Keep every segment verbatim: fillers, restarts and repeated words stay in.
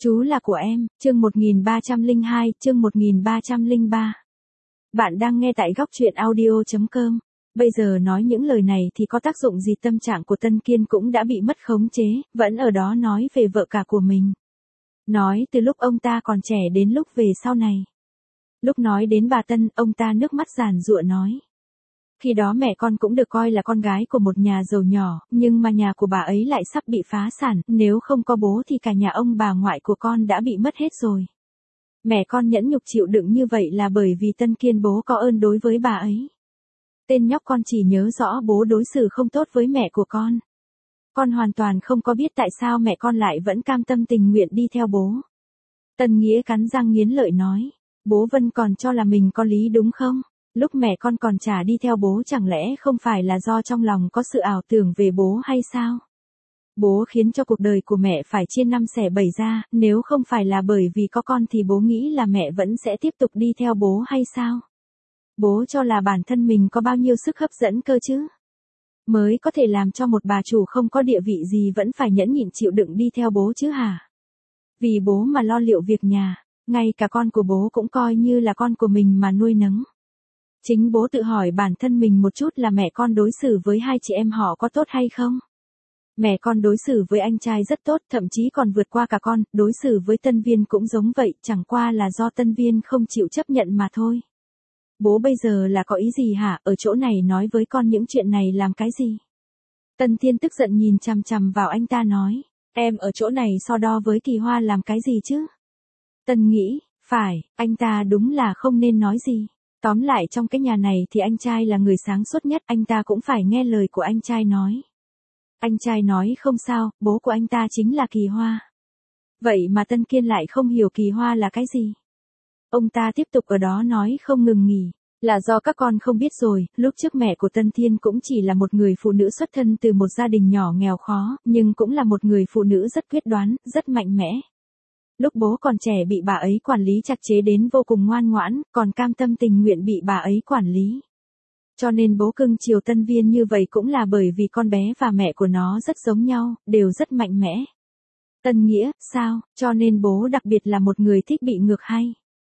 Chú là của em, chương một nghìn ba trăm lẻ hai, chương một nghìn ba trăm lẻ ba. Bạn đang nghe tại góc truyện audio chấm com. Bây giờ nói những lời này thì có tác dụng gì, tâm trạng của Tân Kiên cũng đã bị mất khống chế, vẫn ở đó nói về vợ cả của mình. Nói từ lúc ông ta còn trẻ đến lúc về sau này. Lúc nói đến bà Tân, ông ta nước mắt giàn giụa nói. Khi đó mẹ con cũng được coi là con gái của một nhà giàu nhỏ, nhưng mà nhà của bà ấy lại sắp bị phá sản, nếu không có bố thì cả nhà ông bà ngoại của con đã bị mất hết rồi. Mẹ con nhẫn nhục chịu đựng như vậy là bởi vì Tân Kiên bố có ơn đối với bà ấy. Tên nhóc con chỉ nhớ rõ bố đối xử không tốt với mẹ của con. Con hoàn toàn không có biết tại sao mẹ con lại vẫn cam tâm tình nguyện đi theo bố. Tân Nghĩa cắn răng nghiến lợi nói, bố Vân còn cho là mình có lý đúng không? Lúc mẹ con còn chả đi theo bố chẳng lẽ không phải là do trong lòng có sự ảo tưởng về bố hay sao? Bố khiến cho cuộc đời của mẹ phải chia năm xẻ bảy ra, nếu không phải là bởi vì có con thì bố nghĩ là mẹ vẫn sẽ tiếp tục đi theo bố hay sao? Bố cho là bản thân mình có bao nhiêu sức hấp dẫn cơ chứ? Mới có thể làm cho một bà chủ không có địa vị gì vẫn phải nhẫn nhịn chịu đựng đi theo bố chứ hả? Vì bố mà lo liệu việc nhà, ngay cả con của bố cũng coi như là con của mình mà nuôi nấng. Chính bố tự hỏi bản thân mình một chút là mẹ con đối xử với hai chị em họ có tốt hay không? Mẹ con đối xử với anh trai rất tốt, thậm chí còn vượt qua cả con, đối xử với Tân Viên cũng giống vậy, chẳng qua là do Tân Viên không chịu chấp nhận mà thôi. Bố bây giờ là có ý gì hả, ở chỗ này nói với con những chuyện này làm cái gì? Tân Thiên tức giận nhìn chằm chằm vào anh ta nói, em ở chỗ này so đo với Kỳ Hoa làm cái gì chứ? Tân nghĩ, phải, anh ta đúng là không nên nói gì. Tóm lại trong cái nhà này thì anh trai là người sáng suốt nhất, anh ta cũng phải nghe lời của anh trai nói. Anh trai nói không sao, bố của anh ta chính là Kỳ Hoa. Vậy mà Tân Kiên lại không hiểu Kỳ Hoa là cái gì. Ông ta tiếp tục ở đó nói không ngừng nghỉ, là do các con không biết rồi, lúc trước mẹ của Tân Thiên cũng chỉ là một người phụ nữ xuất thân từ một gia đình nhỏ nghèo khó, nhưng cũng là một người phụ nữ rất quyết đoán, rất mạnh mẽ. Lúc bố còn trẻ bị bà ấy quản lý chặt chẽ đến vô cùng ngoan ngoãn, còn cam tâm tình nguyện bị bà ấy quản lý. Cho nên bố cưng chiều Tân Viên như vậy cũng là bởi vì con bé và mẹ của nó rất giống nhau, đều rất mạnh mẽ. Tân Nghĩa, sao, cho nên bố đặc biệt là một người thích bị ngược hay?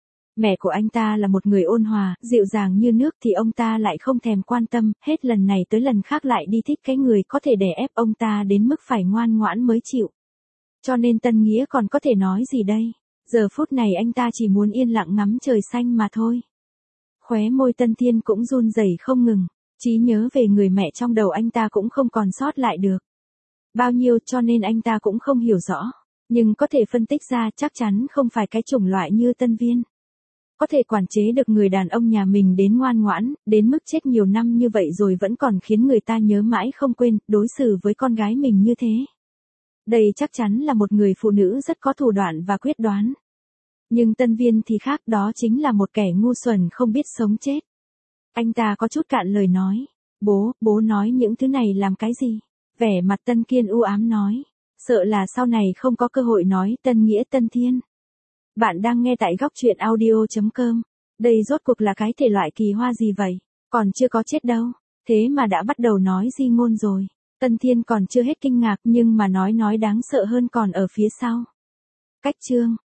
Mẹ của anh ta là một người ôn hòa, dịu dàng như nước thì ông ta lại không thèm quan tâm, hết lần này tới lần khác lại đi thích cái người có thể đè ép ông ta đến mức phải ngoan ngoãn mới chịu. Cho nên Tân Nghĩa còn có thể nói gì đây? Giờ phút này anh ta chỉ muốn yên lặng ngắm trời xanh mà thôi. Khóe môi Tân Thiên cũng run rẩy không ngừng, trí nhớ về người mẹ trong đầu anh ta cũng không còn sót lại được. Bao nhiêu cho nên anh ta cũng không hiểu rõ, nhưng có thể phân tích ra chắc chắn không phải cái chủng loại như Tân Viên. Có thể quản chế được người đàn ông nhà mình đến ngoan ngoãn, đến mức chết nhiều năm như vậy rồi vẫn còn khiến người ta nhớ mãi không quên, đối xử với con gái mình như thế. Đây chắc chắn là một người phụ nữ rất có thủ đoạn và quyết đoán. Nhưng Tân Viên thì khác, đó chính là một kẻ ngu xuẩn không biết sống chết. Anh ta có chút cạn lời nói, bố, bố nói những thứ này làm cái gì? Vẻ mặt Tân Kiên u ám nói, sợ là sau này không có cơ hội nói Tân Nghĩa Tân Thiên. Bạn đang nghe tại góc truyện audio chấm com. Đây rốt cuộc là cái thể loại Kỳ Hoa gì vậy? Còn chưa có chết đâu, thế mà đã bắt đầu nói di ngôn rồi. Tân Thiên còn chưa hết kinh ngạc nhưng mà nói nói đáng sợ hơn còn ở phía sau. Cách chương